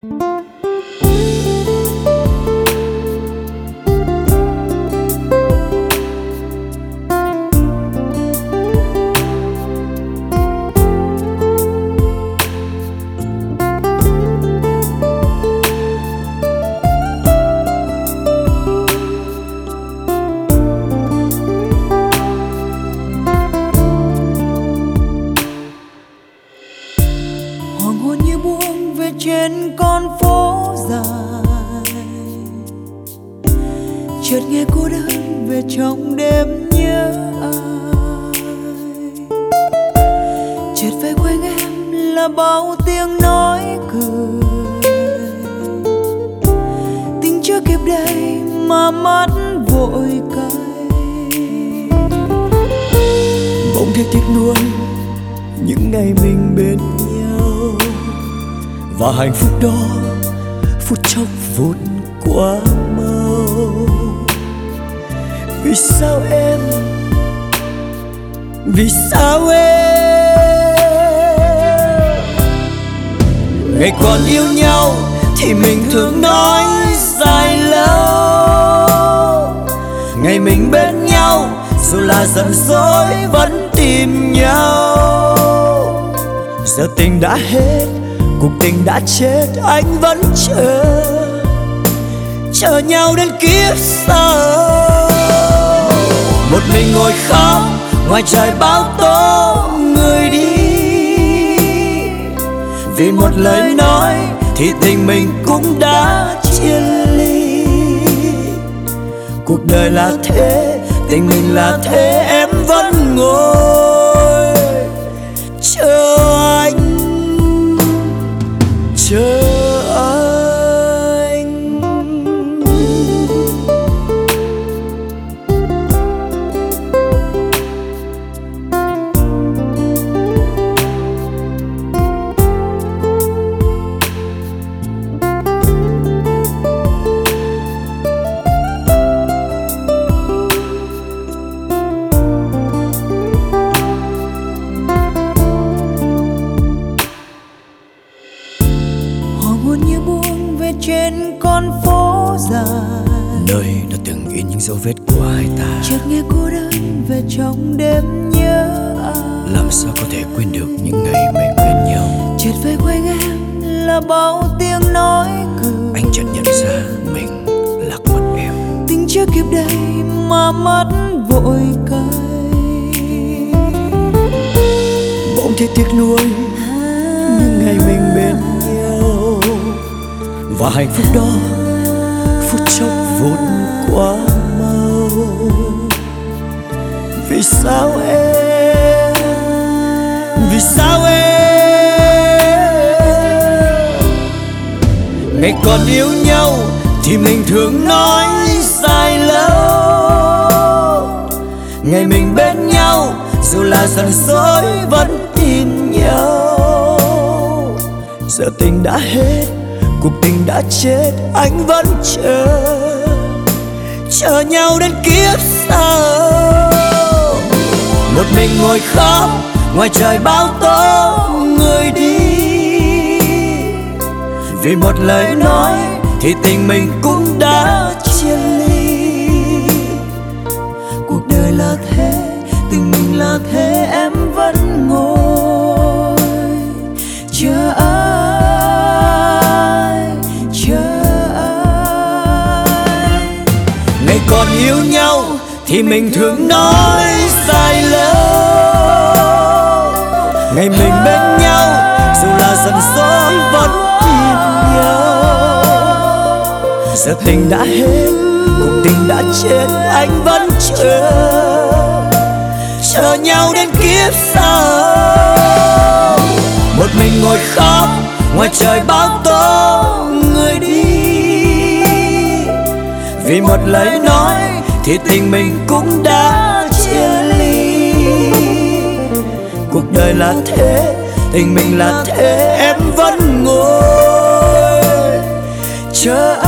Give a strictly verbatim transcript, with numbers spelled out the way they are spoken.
Trên con phố dài, chợt nghe cô đơn về trong đêm nhớ ai. Chợt vây quanh em là bao tiếng nói cười, tình chưa kịp đầy mà mắt vội cay. Bỗng thấy tiếc nuối những ngày mình bên nhau, và hạnh phúc đó phút chốc vụt qua mau. Vì sao em, vì sao em ngày còn yêu nhau thì mình thường nói dài lâu. Ngày mình bên nhau dù là giận dỗi vẫn tìm nhau. Giờ tình đã hết, cuộc tình đã chết, anh vẫn chờ, chờ nhau đến kiếp sau. Một mình ngồi khóc ngoài trời bão tố người đi, vì một lời nói thì tình mình cũng đã chia ly. Cuộc đời là thế, tình mình là thế, em vẫn ngồi chờ anh, chờ anh. Trên con phố dài, nơi đã từng in những dấu vết của hai ta, chợt nghe cô đơn về trong đêm nhớ ai. Làm sao có thể quên được những ngày mình bên nhau. Chợt vây quanh em là bao tiếng nói cười, anh chợt nhận ra mình lạc mất em. tình chưa kịp đầy mà mắt vội cay. Bỗng thấy tiếc nuối những ngày mình bên nhau, và hạnh phúc đó phút chốc vụt qua mau. Vì sao em, vì sao em ngày còn yêu nhau thì mình thường nói dài lâu. Ngày mình bên nhau dù là giận dỗi vẫn tin nhau. Giờ tình đã hết, cuộc tình đã chết, anh vẫn chờ, chờ nhau đến kiếp sau. Một mình ngồi khóc ngoài trời bão tố người đi, vì một lời nói thì tình mình cũng đã chia ly. Cuộc đời là thế, tình mình là thế, em vẫn ngồi chờ anh, chờ anh. Ngày còn yêu nhau thì mình thường nói dài lâu. Ngày mình bên nhau dù là giận dỗi vẫn tin nhau. Giờ tình đã hết, cuộc tình đã chết, anh vẫn chờ, chờ nhau đến kiếp sau. Một mình ngồi khóc ngoài trời bão tố người đi, vì một lời nói thì tình mình cũng đã chia ly. Cuộc đời là thế, tình mình là thế, em vẫn ngồi chờ anh.